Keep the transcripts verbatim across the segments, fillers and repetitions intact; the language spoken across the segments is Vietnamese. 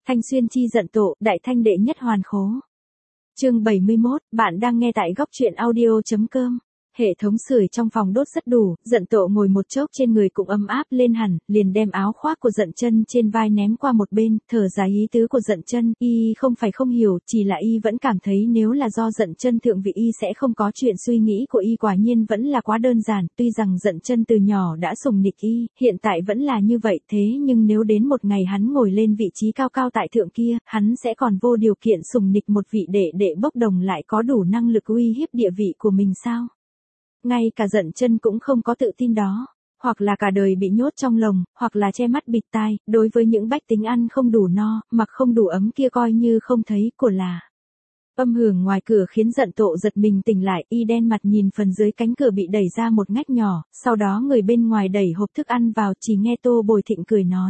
Thanh xuyên chi giận tổ, đại thanh đệ nhất hoàn khố. Chương bảy mươi mốt, bạn đang nghe tại góc truyện audio chấm com. Hệ thống sưởi trong phòng đốt rất đủ, giận tổ ngồi một chốc trên người cũng ấm áp lên hẳn, liền đem áo khoác của giận chân trên vai ném qua một bên, thở dài ý tứ của giận chân, y không phải không hiểu, chỉ là y vẫn cảm thấy nếu là do giận chân thượng vị y sẽ không có chuyện suy nghĩ của y quả nhiên vẫn là quá đơn giản, tuy rằng giận chân từ nhỏ đã sùng nịch y, hiện tại vẫn là như vậy thế nhưng nếu đến một ngày hắn ngồi lên vị trí cao cao tại thượng kia, hắn sẽ còn vô điều kiện sùng nịch một vị đệ đệ bốc đồng lại có đủ năng lực uy hiếp địa vị của mình sao? Ngay cả giận chân cũng không có tự tin đó, hoặc là cả đời bị nhốt trong lồng, hoặc là che mắt bịt tai, đối với những bách tính ăn không đủ no, mặc không đủ ấm kia coi như không thấy của là. Âm hưởng ngoài cửa khiến giận tổ giật mình tỉnh lại, y đen mặt nhìn phần dưới cánh cửa bị đẩy ra một ngách nhỏ, sau đó người bên ngoài đẩy hộp thức ăn vào, chỉ nghe Tô Bồi Thịnh cười nói.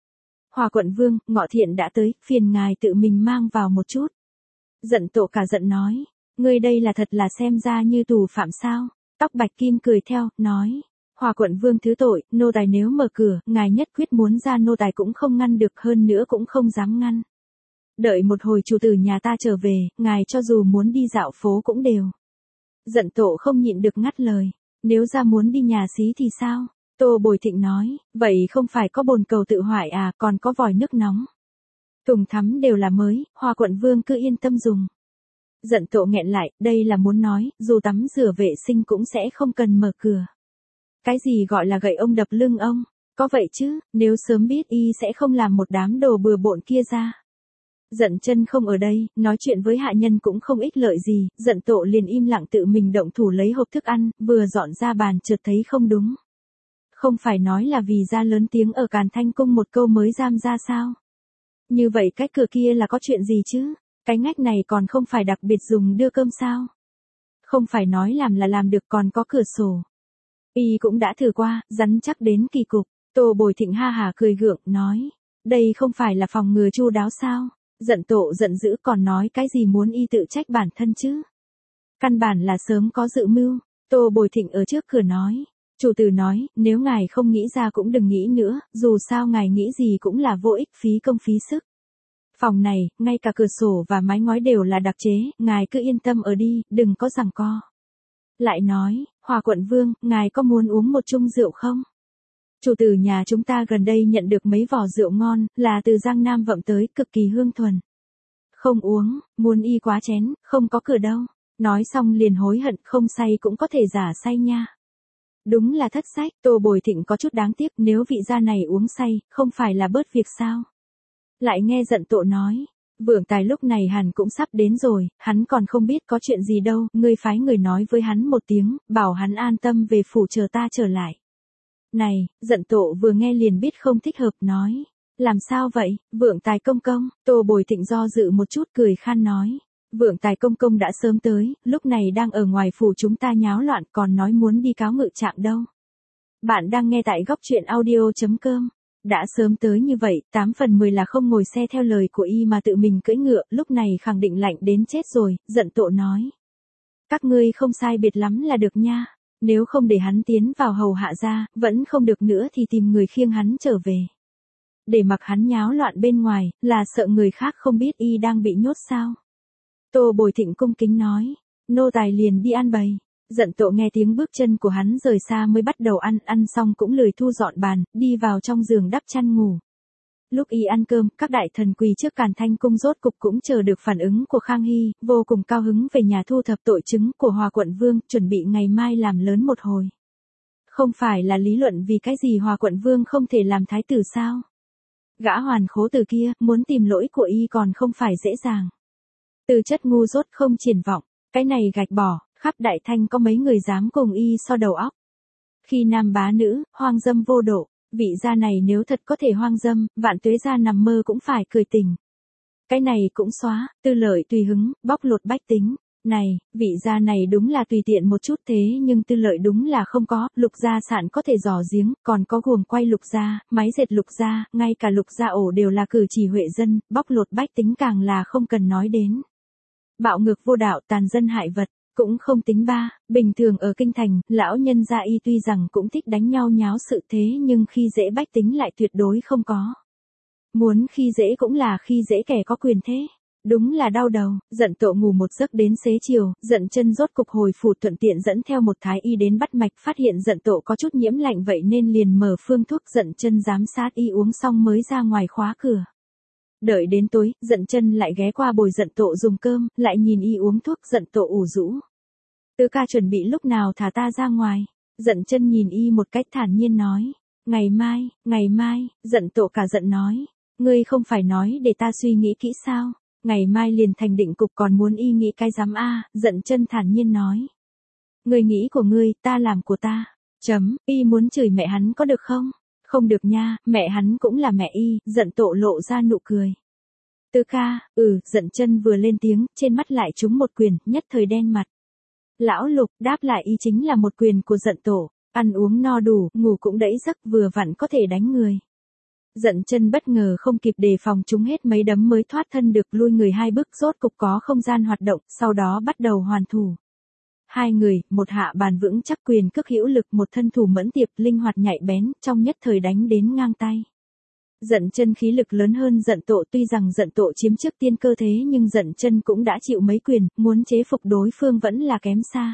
Hòa quận vương, Ngọ Thiện đã tới, phiền ngài tự mình mang vào một chút. Giận tổ cả giận nói, ngươi đây là thật là xem ra như tù phạm sao? Tóc bạch kim cười theo, nói, Hòa quận vương thứ tội, nô tài nếu mở cửa, ngài nhất quyết muốn ra nô tài cũng không ngăn được, hơn nữa cũng không dám ngăn. Đợi một hồi chủ tử nhà ta trở về, ngài cho dù muốn đi dạo phố cũng đều. Giận tổ không nhịn được ngắt lời, nếu ra muốn đi nhà xí thì sao? Tô Bồi Thịnh nói, vậy không phải có bồn cầu tự hoại à, còn có vòi nước nóng. Thùng thắm đều là mới, Hòa quận vương cứ yên tâm dùng. Giận tổ nghẹn lại, đây là muốn nói, dù tắm rửa vệ sinh cũng sẽ không cần mở cửa. Cái gì gọi là gậy ông đập lưng ông? Có vậy chứ, nếu sớm biết y sẽ không làm một đám đồ bừa bộn kia ra. Giận chân không ở đây, nói chuyện với hạ nhân cũng không ích lợi gì, giận tổ liền im lặng tự mình động thủ lấy hộp thức ăn, vừa dọn ra bàn chợt thấy không đúng. Không phải nói là vì ra lớn tiếng ở Càn Thanh Cung một câu mới giam ra sao? Như vậy cách cửa kia là có chuyện gì chứ? Cái ngách này còn không phải đặc biệt dùng đưa cơm sao? Không phải nói làm là làm được, còn có cửa sổ. Y cũng đã thử qua, rắn chắc đến kỳ cục. Tô Bồi Thịnh ha hả cười gượng, nói. Đây không phải là phòng ngừa chu đáo sao? Giận tổ giận dữ còn nói cái gì muốn y tự trách bản thân chứ? Căn bản là sớm có dự mưu. Tô Bồi Thịnh ở trước cửa nói. Chủ tử nói, nếu ngài không nghĩ ra cũng đừng nghĩ nữa, dù sao ngài nghĩ gì cũng là vô ích, phí công phí sức. Phòng này, ngay cả cửa sổ và mái ngói đều là đặc chế, ngài cứ yên tâm ở đi, đừng có giằng co. Lại nói, Hòa quận vương, ngài có muốn uống một chung rượu không? Chủ tử nhà chúng ta gần đây nhận được mấy vò rượu ngon, là từ Giang Nam vậm tới, cực kỳ hương thuần. Không uống, muốn y quá chén, không có cửa đâu. Nói xong liền hối hận, không say cũng có thể giả say nha. Đúng là thất sách, Tô Bồi Thịnh có chút đáng tiếc, nếu vị gia này uống say, không phải là bớt việc sao? Lại nghe giận tổ nói, Vượng Tài lúc này hẳn cũng sắp đến rồi, hắn còn không biết có chuyện gì đâu, ngươi phái người nói với hắn một tiếng, bảo hắn an tâm về phủ chờ ta trở lại. Này, giận tổ vừa nghe liền biết không thích hợp, nói, làm sao vậy, Vượng Tài công công? Tô Bồi Thịnh do dự một chút cười khan nói, Vượng Tài công công đã sớm tới, lúc này đang ở ngoài phủ chúng ta nháo loạn, còn nói muốn đi cáo ngự trạng đâu. Bạn đang nghe tại góc truyện audio chấm com. Đã sớm tới như vậy, tám phần mười là không ngồi xe theo lời của y mà tự mình cưỡi ngựa, lúc này khẳng định lạnh đến chết rồi, giận tổ nói. Các ngươi không sai biệt lắm là được nha, nếu không để hắn tiến vào hầu hạ ra, vẫn không được nữa thì tìm người khiêng hắn trở về. Để mặc hắn nháo loạn bên ngoài, là sợ người khác không biết y đang bị nhốt sao. Tô Bồi Thịnh cung kính nói, nô tài liền đi ăn bày. Giận tổ nghe tiếng bước chân của hắn rời xa mới bắt đầu ăn, ăn xong cũng lười thu dọn bàn, đi vào trong giường đắp chăn ngủ. Lúc y ăn cơm, các đại thần quỳ trước Càn Thanh Cung rốt cục cũng chờ được phản ứng của Khang Hy, vô cùng cao hứng về nhà thu thập tội chứng của Hòa quận vương, chuẩn bị ngày mai làm lớn một hồi. Không phải là lý luận vì cái gì Hòa quận vương không thể làm thái tử sao? Gã hoàn khố từ kia, muốn tìm lỗi của y còn không phải dễ dàng. Từ chất ngu dốt không triển vọng, cái này gạch bỏ. Khắp đại thanh có mấy người dám cùng y so đầu óc. Khi nam bá nữ, hoang dâm vô độ, vị gia này nếu thật có thể hoang dâm, vạn tuế gia nằm mơ cũng phải cười tình. Cái này cũng xóa, tư lợi tùy hứng, bóc lột bách tính. Này, vị gia này đúng là tùy tiện một chút thế nhưng tư lợi đúng là không có, lục gia sản có thể dò giếng, còn có guồng quay lục gia, máy dệt lục gia, ngay cả lục gia ổ đều là cử chỉ huệ dân, bóc lột bách tính càng là không cần nói đến. Bạo ngược vô đạo, tàn dân hại vật. Cũng không tính ba, bình thường ở kinh thành, lão nhân gia y tuy rằng cũng thích đánh nhau nháo sự thế nhưng khi dễ bách tính lại tuyệt đối không có. Muốn khi dễ cũng là khi dễ kẻ có quyền thế. Đúng là đau đầu, Dận Tộ ngủ một giấc đến xế chiều, Dận Chân rốt cục hồi phủ thuận tiện dẫn theo một thái y đến bắt mạch, phát hiện Dận Tộ có chút nhiễm lạnh vậy nên liền mở phương thuốc, Dận Chân giám sát y uống xong mới ra ngoài khóa cửa. Đợi đến tối, Dận Chân lại ghé qua bồi Dận Tộ dùng cơm, lại nhìn y uống thuốc, Dận Tộ ủ rũ. Tứ ca chuẩn bị lúc nào thả ta ra ngoài? Dận Chân nhìn y một cách thản nhiên nói. Ngày mai, ngày mai, Dận Tộ cả giận nói. Ngươi không phải nói để ta suy nghĩ kỹ sao? Ngày mai liền thành định cục, còn muốn y nghĩ cái dám a? Dận Chân thản nhiên nói. Ngươi nghĩ của ngươi, ta làm của ta. Chấm, y muốn chửi mẹ hắn có được không? Không được nha, mẹ hắn cũng là mẹ y. Dận Tộ lộ ra nụ cười. Tứ ca, ừ, Dận Chân vừa lên tiếng, trên mắt lại trúng một quyền, nhất thời đen mặt. Lão Lục, đáp lại y chính là một quyền của Dận Tổ. Ăn uống no đủ, ngủ cũng đẫy giấc, vừa vặn có thể đánh người. Dận Chân bất ngờ không kịp đề phòng, trúng hết mấy đấm mới thoát thân được, lui người hai bước, rốt cục có không gian hoạt động, sau đó bắt đầu hoàn thủ. Hai người, một hạ bàn vững chắc, quyền cước hữu lực, một thân thủ mẫn tiệp, linh hoạt nhạy bén, trong nhất thời đánh đến ngang tay. Dận Chân khí lực lớn hơn Dận Tộ, tuy rằng Dận Tộ chiếm trước tiên cơ thế nhưng Dận Chân cũng đã chịu mấy quyền, muốn chế phục đối phương vẫn là kém xa.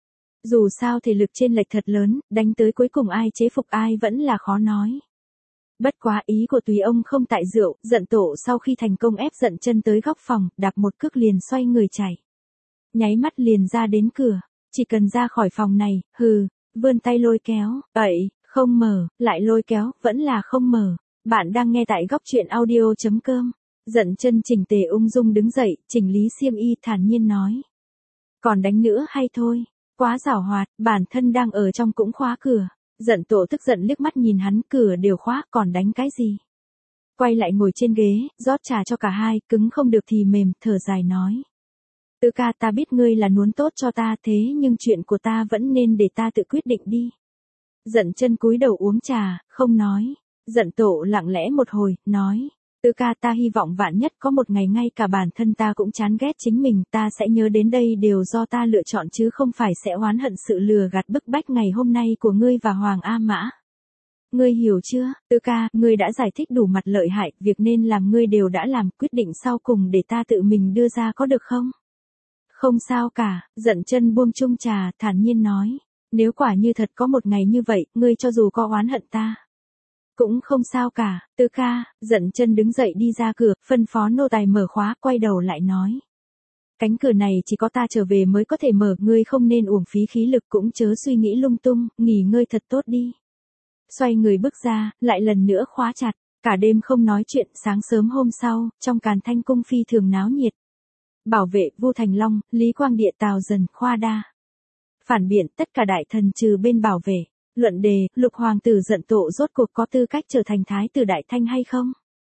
Dù sao thể lực chênh lệch thật lớn, đánh tới cuối cùng ai chế phục ai vẫn là khó nói. Bất quá ý của tùy ông không tại rượu, Dận Tổ sau khi thành công ép Dận Chân tới góc phòng, đạp một cước liền xoay người chạy. Nháy mắt liền ra đến cửa, chỉ cần ra khỏi phòng này, hừ, vươn tay lôi kéo, ậy, không mở, lại lôi kéo, vẫn là không mở. Bạn đang nghe tại góc truyện audio chấm com. Dận Chân chỉnh tề ung dung đứng dậy, chỉnh lý xiêm y, thản nhiên nói. Còn đánh nữa hay thôi? Quá giảo hoạt, bản thân đang ở trong cũng khóa cửa. Dận Tổ tức giận liếc mắt nhìn hắn, cửa đều khóa, còn đánh cái gì? Quay lại ngồi trên ghế, rót trà cho cả hai, cứng không được thì mềm, thở dài nói. Tứ ca, ta biết ngươi là muốn tốt cho ta, thế nhưng chuyện của ta vẫn nên để ta tự quyết định đi. Dận Chân cúi đầu uống trà, không nói. Dận Tổ lặng lẽ một hồi, nói. Tứ ca, ta hy vọng vạn nhất có một ngày ngay cả bản thân ta cũng chán ghét chính mình, ta sẽ nhớ đến đây đều do ta lựa chọn chứ không phải sẽ oán hận sự lừa gạt bức bách ngày hôm nay của ngươi và Hoàng A Mã. Ngươi hiểu chưa, Tứ ca, ngươi đã giải thích đủ mặt lợi hại, việc nên làm ngươi đều đã làm, quyết định sau cùng để ta tự mình đưa ra có được không? Không sao cả, Dận Chân buông chung trà, thản nhiên nói. Nếu quả như thật có một ngày như vậy, ngươi cho dù có oán hận ta. Cũng không sao cả, Tứ ca. Dận Chân đứng dậy đi ra cửa, phân phó nô tài mở khóa, quay đầu lại nói. Cánh cửa này chỉ có ta trở về mới có thể mở, ngươi không nên uổng phí khí lực, cũng chớ suy nghĩ lung tung, nghỉ ngơi thật tốt đi. Xoay người bước ra, lại lần nữa khóa chặt, cả đêm không nói chuyện, sáng sớm hôm sau, trong Càn Thanh cung phi thường náo nhiệt. Bảo vệ, Vu Thành Long, Lý Quang Địa, Tào Dần, Khoa Đa. Phản biện, tất cả đại thần trừ bên bảo vệ. Luận đề, Lục hoàng tử Dận Tộ rốt cuộc có tư cách trở thành thái tử Đại Thanh hay không?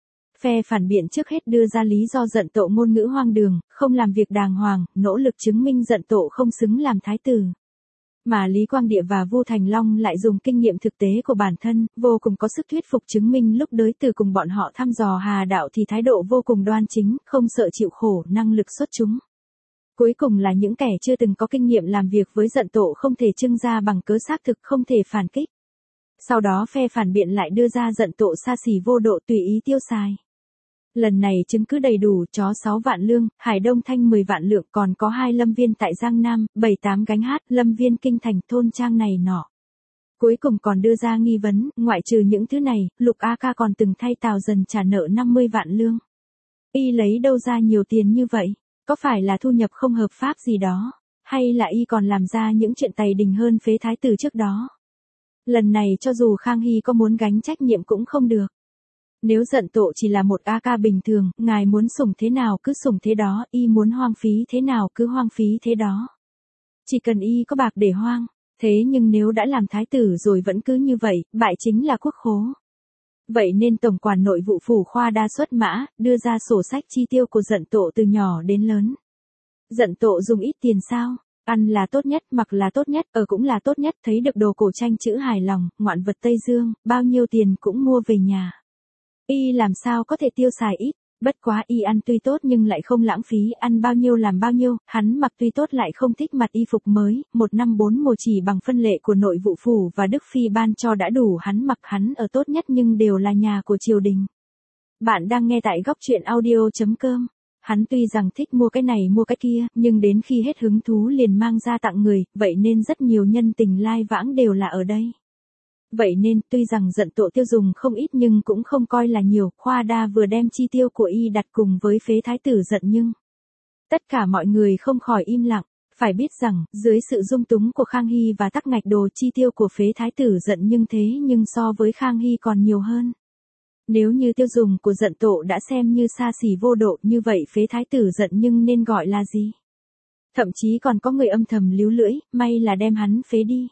Phe phản biện trước hết đưa ra lý do Dận Tộ ngôn ngữ hoang đường, không làm việc đàng hoàng, nỗ lực chứng minh Dận Tộ không xứng làm thái tử. Mà Lý Quang Địa và Vu Thành Long lại dùng kinh nghiệm thực tế của bản thân, vô cùng có sức thuyết phục, chứng minh lúc đối từ cùng bọn họ thăm dò Hà đạo thì thái độ vô cùng đoan chính, không sợ chịu khổ, năng lực xuất chúng. Cuối cùng là những kẻ chưa từng có kinh nghiệm làm việc với Dận Tộ không thể trưng ra bằng cớ xác thực, không thể phản kích. Sau đó phe phản biện lại đưa ra Dận Tộ xa xỉ vô độ, tùy ý tiêu xài. Lần này chứng cứ đầy đủ, chó sáu vạn lương, Hải Đông Thanh mười vạn lượng, còn có hai lâm viên tại Giang Nam, bảy tám gánh hát, lâm viên kinh thành, thôn trang này nọ. Cuối cùng còn đưa ra nghi vấn, ngoại trừ những thứ này, Lục A Ca còn từng thay Tào Dần trả nợ năm mươi vạn lương. Y lấy đâu ra nhiều tiền như vậy? Có phải là thu nhập không hợp pháp gì đó? Hay là y còn làm ra những chuyện tày đình hơn phế thái tử trước đó? Lần này cho dù Khang Hy có muốn gánh trách nhiệm cũng không được. Nếu Dận Tộ chỉ là một A Ca bình thường, ngài muốn sủng thế nào cứ sủng thế đó, y muốn hoang phí thế nào cứ hoang phí thế đó. Chỉ cần y có bạc để hoang. Thế nhưng nếu đã làm thái tử rồi vẫn cứ như vậy, bại chính là quốc khố. Vậy nên Tổng quản Nội vụ phủ Khoa Đa xuất mã, đưa ra sổ sách chi tiêu của Dận Tộ từ nhỏ đến lớn. Dận Tộ dùng ít tiền sao? Ăn là tốt nhất, mặc là tốt nhất, ở cũng là tốt nhất, thấy được đồ cổ tranh chữ hài lòng, ngoạn vật Tây Dương, bao nhiêu tiền cũng mua về nhà. Y làm sao có thể tiêu xài ít, bất quá y ăn tuy tốt nhưng lại không lãng phí, ăn bao nhiêu làm bao nhiêu, hắn mặc tuy tốt lại không thích mặc y phục mới, một năm bốn mùa chỉ bằng phân lệ của Nội vụ phủ và Đức Phi ban cho đã đủ hắn mặc, hắn ở tốt nhất nhưng đều là nhà của triều đình. Bạn đang nghe tại góc truyện audio chấm com. Hắn tuy rằng thích mua cái này mua cái kia, nhưng đến khi hết hứng thú liền mang ra tặng người, vậy nên rất nhiều nhân tình lai vãng đều là ở đây. Vậy nên, tuy rằng Dận Tộ tiêu dùng không ít nhưng cũng không coi là nhiều, Khoa Đa vừa đem chi tiêu của y đặt cùng với phế thái tử Dận Nhưng. Tất cả mọi người không khỏi im lặng, phải biết rằng, dưới sự dung túng của Khang Hy và tắc ngạch đồ chi tiêu của phế thái tử Dận Nhưng thế nhưng so với Khang Hy còn nhiều hơn. Nếu như tiêu dùng của Dận Tộ đã xem như xa xỉ vô độ như vậy phế thái tử Dận Nhưng nên gọi là gì? Thậm chí còn có người âm thầm líu lưỡi, may là đem hắn phế đi.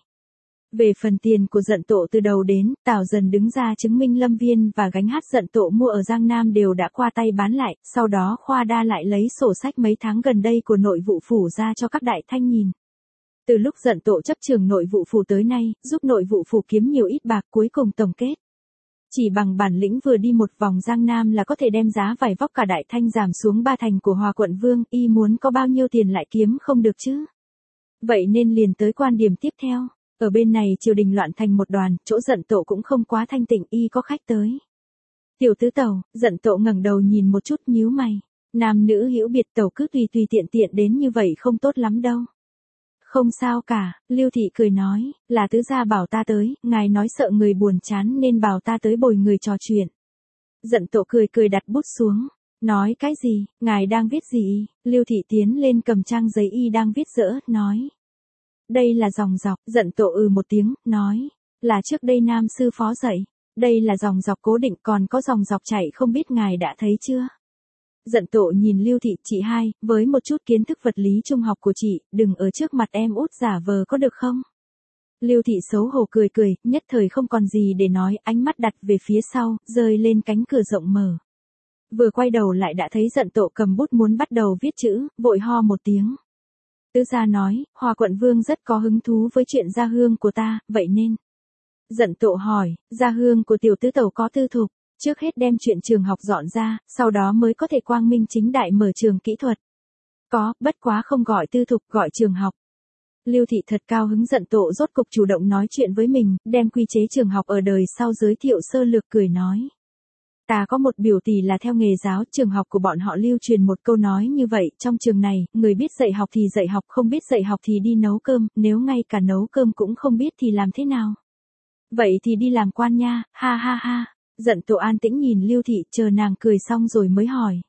Về phần tiền của Dận Tộ từ đầu đến, Tào Dần đứng ra chứng minh Lâm Viên và gánh hát Dận Tộ mua ở Giang Nam đều đã qua tay bán lại, sau đó Khoa Đa lại lấy sổ sách mấy tháng gần đây của nội vụ phủ ra cho các đại thanh nhìn. Từ lúc Dận Tộ chấp trường nội vụ phủ tới nay, giúp nội vụ phủ kiếm nhiều ít bạc, cuối cùng tổng kết. Chỉ bằng bản lĩnh vừa đi một vòng Giang Nam là có thể đem giá vải vóc cả đại thanh giảm xuống ba thành của Hòa quận vương, y muốn có bao nhiêu tiền lại kiếm không được chứ. Vậy nên liền tới quan điểm tiếp theo. Ở bên này triều đình loạn thành một đoàn, chỗ Dận Tộ cũng không quá thanh tịnh, y có khách tới. Tiểu tứ tẩu, Dận Tộ ngẩng đầu nhìn một chút nhíu mày. Nam nữ hữu biệt tẩu cứ tùy tùy tiện tiện đến như vậy không tốt lắm đâu. Không sao cả, Lưu Thị cười nói, là tứ gia bảo ta tới, ngài nói sợ người buồn chán nên bảo ta tới bồi người trò chuyện. Dận Tộ cười cười đặt bút xuống. Nói cái gì, ngài đang viết gì? Lưu Thị tiến lên cầm trang giấy y đang viết dỡ, nói. Đây là dòng dọc, Dận Tộ ừ một tiếng, nói. Là trước đây Nam sư phó dạy. Đây là dòng dọc cố định, còn có dòng dọc chạy không biết ngài đã thấy chưa? Dận Tộ nhìn Lưu Thị, chị hai, với một chút kiến thức vật lý trung học của chị, đừng ở trước mặt em út giả vờ có được không? Lưu Thị xấu hổ cười cười, nhất thời không còn gì để nói, ánh mắt đặt về phía sau, rơi lên cánh cửa rộng mở. Vừa quay đầu lại đã thấy Dận Tộ cầm bút muốn bắt đầu viết chữ, vội ho một tiếng. Tứ gia nói, Hòa quận vương rất có hứng thú với chuyện gia hương của ta, vậy nên. Dận Tộ hỏi, gia hương của tiểu tứ tẩu có tư thục, trước hết đem chuyện trường học dọn ra, sau đó mới có thể quang minh chính đại mở trường kỹ thuật. Có, bất quá không gọi tư thục, gọi trường học. Lưu Thị thật cao hứng, Dận Tộ rốt cục chủ động nói chuyện với mình, đem quy chế trường học ở đời sau giới thiệu sơ lược, cười nói. Ta có một biểu tỷ là theo nghề giáo, trường học của bọn họ lưu truyền một câu nói như vậy, trong trường này, người biết dạy học thì dạy học, không biết dạy học thì đi nấu cơm, nếu ngay cả nấu cơm cũng không biết thì làm thế nào? Vậy thì đi làm quan nha, ha ha ha. Dận Tộ an tĩnh nhìn Lưu Thị, chờ nàng cười xong rồi mới hỏi.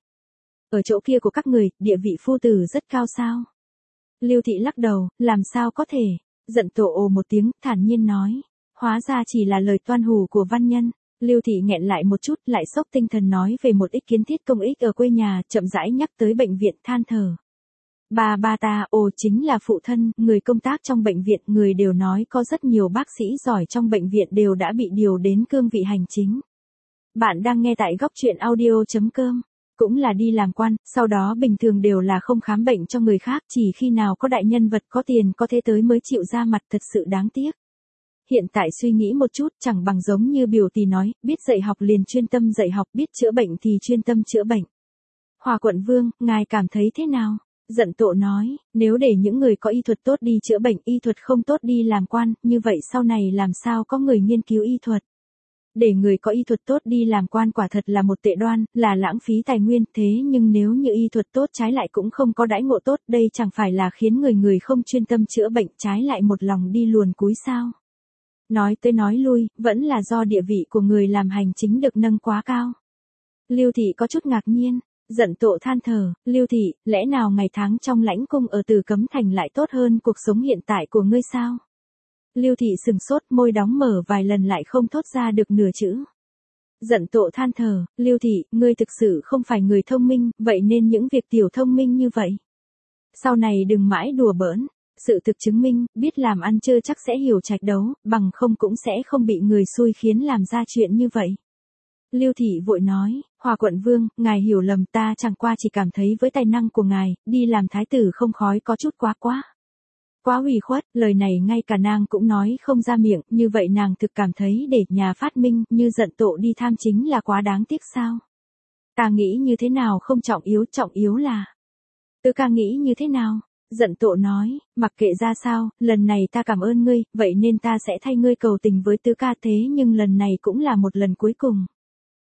Ở chỗ kia của các người, địa vị phu tử rất cao sao? Lưu Thị lắc đầu, làm sao có thể? Dận Tộ ồ một tiếng, thản nhiên nói. Hóa ra chỉ là lời toan hù của văn nhân. Lưu Thị nghẹn lại một chút, lại sốc tinh thần nói về một ít kiến thiết công ích ở quê nhà, chậm rãi nhắc tới bệnh viện, than thở. Ba ba ta, ồ chính là phụ thân, người công tác trong bệnh viện, người đều nói có rất nhiều bác sĩ giỏi trong bệnh viện đều đã bị điều đến cương vị hành chính. Bạn đang nghe tại góc truyện audio chấm com. Cũng là đi làm quan, sau đó bình thường đều là không khám bệnh cho người khác, chỉ khi nào có đại nhân vật có tiền có thế tới mới chịu ra mặt, thật sự đáng tiếc. Hiện tại suy nghĩ một chút, chẳng bằng giống như biểu tỷ nói, biết dạy học liền chuyên tâm dạy học, biết chữa bệnh thì chuyên tâm chữa bệnh. Hòa quận vương, ngài cảm thấy thế nào? Dận Tộ nói, nếu để những người có y thuật tốt đi chữa bệnh, y thuật không tốt đi làm quan, như vậy sau này làm sao có người nghiên cứu y thuật? Để người có y thuật tốt đi làm quan quả thật là một tệ đoan, là lãng phí tài nguyên, thế nhưng nếu như y thuật tốt trái lại cũng không có đãi ngộ tốt, đây chẳng phải là khiến người người không chuyên tâm chữa bệnh, trái lại một lòng đi luồn cúi sao? Nói tới nói lui, vẫn là do địa vị của người làm hành chính được nâng quá cao. Lưu Thị có chút ngạc nhiên. Dận Tộ than thở, Lưu Thị, lẽ nào ngày tháng trong lãnh cung ở Từ Cấm Thành lại tốt hơn cuộc sống hiện tại của ngươi sao? Lưu Thị sừng sốt, môi đóng mở vài lần lại không thốt ra được nửa chữ. Dận Tộ than thở, Lưu Thị, ngươi thực sự không phải người thông minh, vậy nên những việc tiểu thông minh như vậy. Sau này đừng mãi đùa bỡn, sự thực chứng minh, biết làm ăn chưa chắc sẽ hiểu trạch đấu, bằng không cũng sẽ không bị người xui khiến làm ra chuyện như vậy. Lưu Thị vội nói, Hòa quận vương, ngài hiểu lầm, ta chẳng qua chỉ cảm thấy với tài năng của ngài, đi làm thái tử không khói có chút quá quá. Quá ủy khuất, lời này ngay cả nàng cũng nói không ra miệng, như vậy nàng thực cảm thấy để nhà phát minh như Dận Tộ đi tham chính là quá đáng tiếc sao? Ta nghĩ như thế nào không trọng yếu, trọng yếu là. Tứ ca nghĩ như thế nào? Dận Tộ nói, mặc kệ ra sao, lần này ta cảm ơn ngươi, vậy nên ta sẽ thay ngươi cầu tình với tứ ca, thế nhưng lần này cũng là một lần cuối cùng.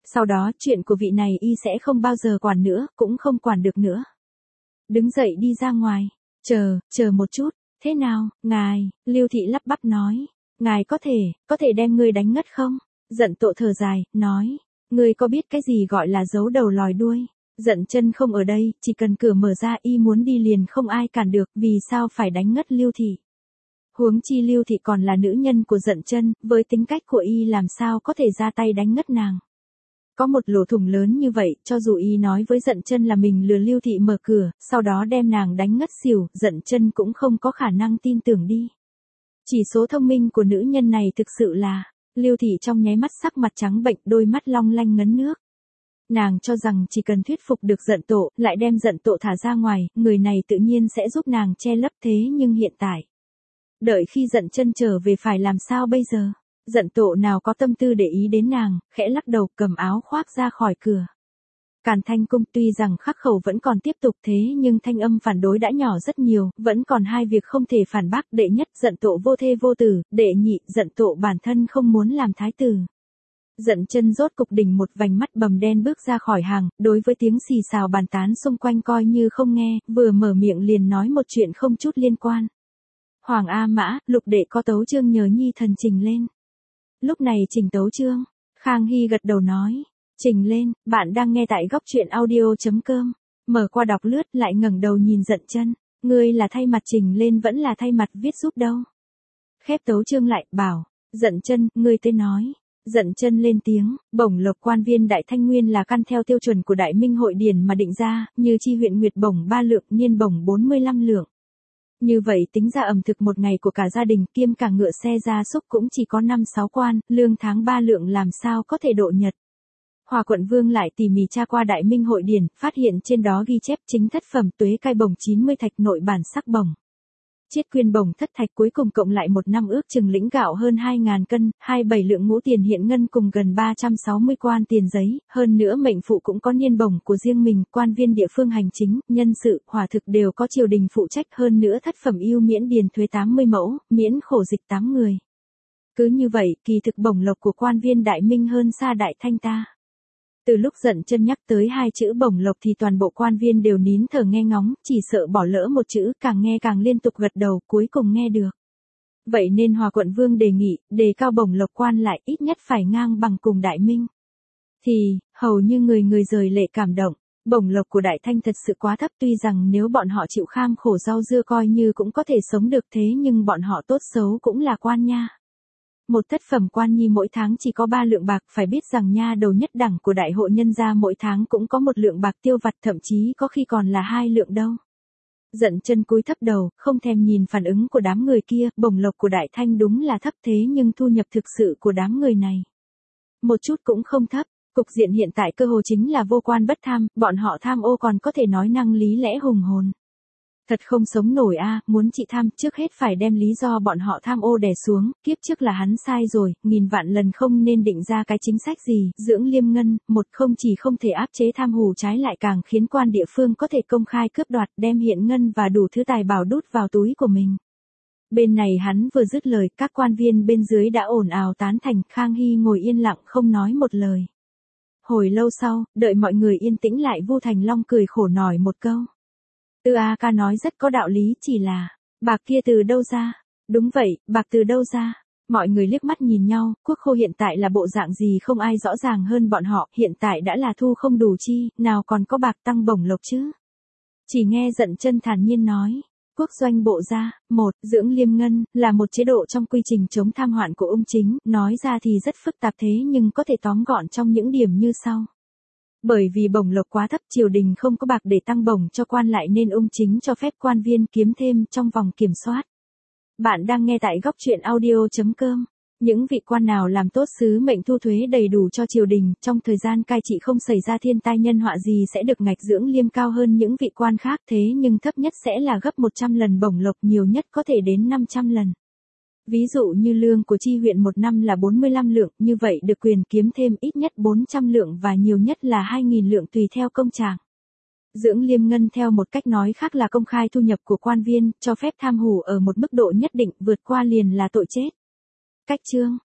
Sau đó chuyện của vị này y sẽ không bao giờ quản nữa, cũng không quản được nữa. Đứng dậy đi ra ngoài. Chờ, chờ một chút. Thế nào, ngài? Lưu Thị lắp bắp nói. Ngài có thể, có thể đem ngươi đánh ngất không? Dận Tộ thở dài, nói. Ngươi có biết cái gì gọi là giấu đầu lòi đuôi? Dận Chân không ở đây, chỉ cần cửa mở ra y muốn đi liền không ai cản được, vì sao phải đánh ngất Lưu Thị? Huống chi Lưu Thị còn là nữ nhân của Dận Chân, với tính cách của y làm sao có thể ra tay đánh ngất nàng. Có một lỗ thủng lớn như vậy, cho dù y nói với Dận Chân là mình lừa Lưu Thị mở cửa, sau đó đem nàng đánh ngất xỉu, Dận Chân cũng không có khả năng tin tưởng đi. Chỉ số thông minh của nữ nhân này thực sự là, Lưu Thị trong nháy mắt sắc mặt trắng bệnh, đôi mắt long lanh ngấn nước. Nàng cho rằng chỉ cần thuyết phục được Dận Tộ, lại đem Dận Tộ thả ra ngoài, người này tự nhiên sẽ giúp nàng che lấp, thế nhưng hiện tại. Đợi khi Dận Chân trở về phải làm sao bây giờ? Dận Tộ nào có tâm tư để ý đến nàng, khẽ lắc đầu cầm áo khoác ra khỏi cửa. Càn Thanh Cung tuy rằng khắc khẩu vẫn còn tiếp tục thế nhưng thanh âm phản đối đã nhỏ rất nhiều, vẫn còn hai việc không thể phản bác. Đệ nhất, Dận Tộ vô thê vô tử, đệ nhị, Dận Tộ bản thân không muốn làm thái tử. Dận Chân rốt cục đỉnh một vành mắt bầm đen bước ra khỏi hàng, đối với tiếng xì xào bàn tán xung quanh coi như không nghe, vừa mở miệng liền nói một chuyện không chút liên quan. Hoàng A Mã, lục đệ có tấu chương nhờ nhi thần trình lên. Lúc này trình tấu chương, Khang Hy gật đầu nói, trình lên, bạn đang nghe tại góc truyện audio.com, mở qua đọc lướt lại ngẩng đầu nhìn Dận Chân, ngươi là thay mặt trình lên vẫn là thay mặt viết giúp đâu. Khép tấu chương lại, bảo, Dận Chân, ngươi tới nói. Dận Chân lên tiếng, bổng lộc quan viên Đại Thanh Nguyên là căn theo tiêu chuẩn của Đại Minh Hội Điển mà định ra, như chi huyện nguyệt bổng ba lượng, niên bổng bốn mươi lăm lượng. Như vậy tính ra ẩm thực một ngày của cả gia đình kiêm cả ngựa xe gia súc cũng chỉ có năm sáu quan, lương tháng ba lượng làm sao có thể độ nhật. Hòa Quận Vương lại tỉ mỉ tra qua Đại Minh Hội Điển, phát hiện trên đó ghi chép chính thất phẩm tuế cai bổng chín mươi thạch nội bản sắc bổng. Chiết quyên bổng thất thạch cuối cùng cộng lại một năm ước chừng lĩnh gạo hơn hai ngàn cân, hai mươi bảy lượng ngũ tiền hiện ngân cùng gần ba trăm sáu mươi quan tiền giấy, hơn nữa mệnh phụ cũng có niên bổng của riêng mình, quan viên địa phương hành chính, nhân sự, hỏa thực đều có triều đình phụ trách, hơn nữa thất phẩm ưu miễn điền thuế tám mươi mẫu, miễn khổ dịch tám người. Cứ như vậy, kỳ thực bổng lộc của quan viên Đại Minh hơn xa Đại Thanh ta. Từ lúc Dận Chân nhắc tới hai chữ bổng lộc thì toàn bộ quan viên đều nín thở nghe ngóng, chỉ sợ bỏ lỡ một chữ, càng nghe càng liên tục gật đầu, cuối cùng nghe được. Vậy nên Hòa Quận Vương đề nghị, đề cao bổng lộc quan lại ít nhất phải ngang bằng cùng Đại Minh. Thì, hầu như người người rời lệ cảm động, bổng lộc của Đại Thanh thật sự quá thấp, tuy rằng nếu bọn họ chịu kham khổ rau dưa coi như cũng có thể sống được, thế nhưng bọn họ tốt xấu cũng là quan nha. Một thất phẩm quan nhi mỗi tháng chỉ có ba lượng bạc, phải biết rằng nha đầu nhất đẳng của đại hộ nhân gia mỗi tháng cũng có một lượng bạc tiêu vặt, thậm chí có khi còn là hai lượng đâu. Dận Chân cúi thấp đầu, không thèm nhìn phản ứng của đám người kia, bổng lộc của Đại Thanh đúng là thấp thế nhưng thu nhập thực sự của đám người này một chút cũng không thấp. Cục diện hiện tại cơ hồ chính là vô quan bất tham, bọn họ tham ô còn có thể nói năng lý lẽ hùng hồn. Thật không sống nổi a, à, muốn trị tham, trước hết phải đem lý do bọn họ tham ô đè xuống, kiếp trước là hắn sai rồi, nghìn vạn lần không nên định ra cái chính sách gì, dưỡng liêm ngân, một không chỉ không thể áp chế tham hù, trái lại càng khiến quan địa phương có thể công khai cướp đoạt, đem hiện ngân và đủ thứ tài bảo đút vào túi của mình. Bên này hắn vừa dứt lời, các quan viên bên dưới đã ồn ào tán thành, Khang Hy ngồi yên lặng không nói một lời. Hồi lâu sau, đợi mọi người yên tĩnh lại, Vu Thành Long cười khổ nói một câu. Tư A ca nói rất có đạo lý, chỉ là, bạc kia từ đâu ra? Đúng vậy, bạc từ đâu ra? Mọi người liếc mắt nhìn nhau, quốc khô hiện tại là bộ dạng gì không ai rõ ràng hơn bọn họ, hiện tại đã là thu không đủ chi, nào còn có bạc tăng bổng lộc chứ? Chỉ nghe Dận Chân thản nhiên nói, quốc doanh bộ ra, một, dưỡng liêm ngân, là một chế độ trong quy trình chống tham hoạn của ung chính, nói ra thì rất phức tạp thế nhưng có thể tóm gọn trong những điểm như sau. Bởi vì bổng lộc quá thấp, triều đình không có bạc để tăng bổng cho quan lại nên ung chính cho phép quan viên kiếm thêm trong vòng kiểm soát. Bạn đang nghe tại góc truyện audio.com. Những vị quan nào làm tốt sứ mệnh thu thuế đầy đủ cho triều đình, trong thời gian cai trị không xảy ra thiên tai nhân họa gì sẽ được ngạch dưỡng liêm cao hơn những vị quan khác, thế nhưng thấp nhất sẽ là gấp một trăm lần bổng lộc, nhiều nhất có thể đến năm trăm lần. Ví dụ như lương của chi huyện một năm là bốn mươi lăm lượng, như vậy được quyền kiếm thêm ít nhất bốn trăm lượng và nhiều nhất là hai nghìn lượng tùy theo công trạng. Dưỡng liêm ngân theo một cách nói khác là công khai thu nhập của quan viên, cho phép tham hủ ở một mức độ nhất định, vượt qua liền là tội chết. Cách chương,